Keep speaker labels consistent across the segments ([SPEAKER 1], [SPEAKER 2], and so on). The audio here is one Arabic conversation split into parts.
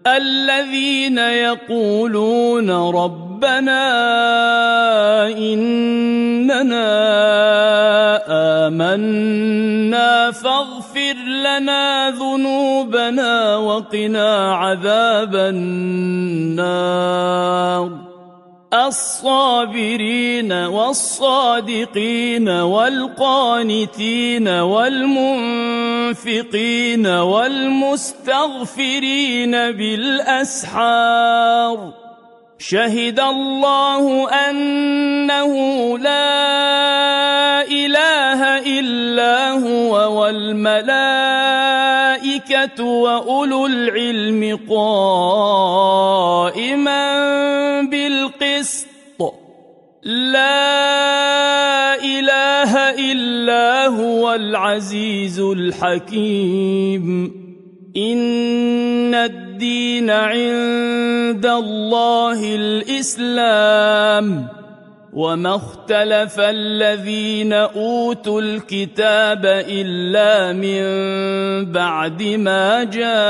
[SPEAKER 1] الذين يقولون ربنا إننا آمنا فاغفر لنا ذنوبنا وقنا عذاب النار الصابرين والصادقين والقانتين والمنفقين والمستغفرين بالأسحار شهد الله أنه لا إله إلا هو والملائكة وأولو العلم قائما بالقسط لا إله إلا هو العزيز الحكيم إن الدين عند الله الإسلام وما اختلف الذين أوتوا الكتاب إلا من بعد ما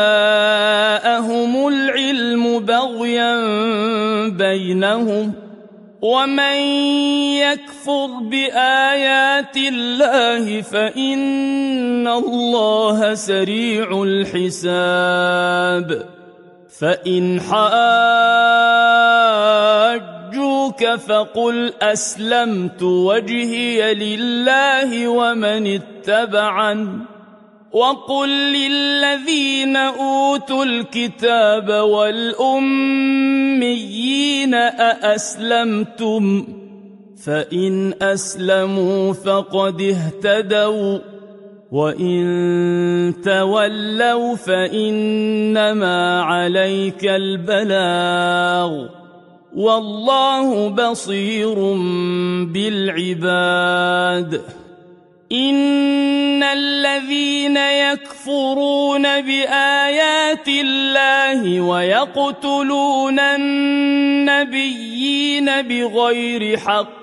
[SPEAKER 1] جاءهم العلم بغيا بينهم ومن يكفر بآيات الله فإن الله سريع الحساب فإن حاجوك فقل أسلمت وجهي لله ومن اتبعني وقل للذين أوتوا الكتاب والأميين أأسلمتم فإن أسلموا فقد اهتدوا وإن تولوا فإنما عليك البلاغ والله بصير بالعباد إن الذين يكفرون بآيات الله ويقتلون النبيين بغير حق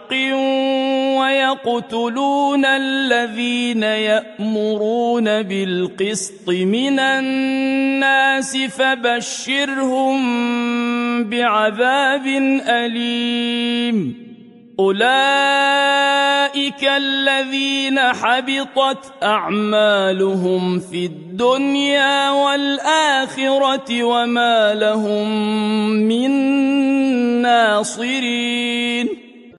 [SPEAKER 1] ويقتلون الذين يأمرون بالقسط من الناس فبشرهم بعذاب أليم أولئك الذين حبطت أعمالهم في الدنيا والآخرة وما لهم من ناصرين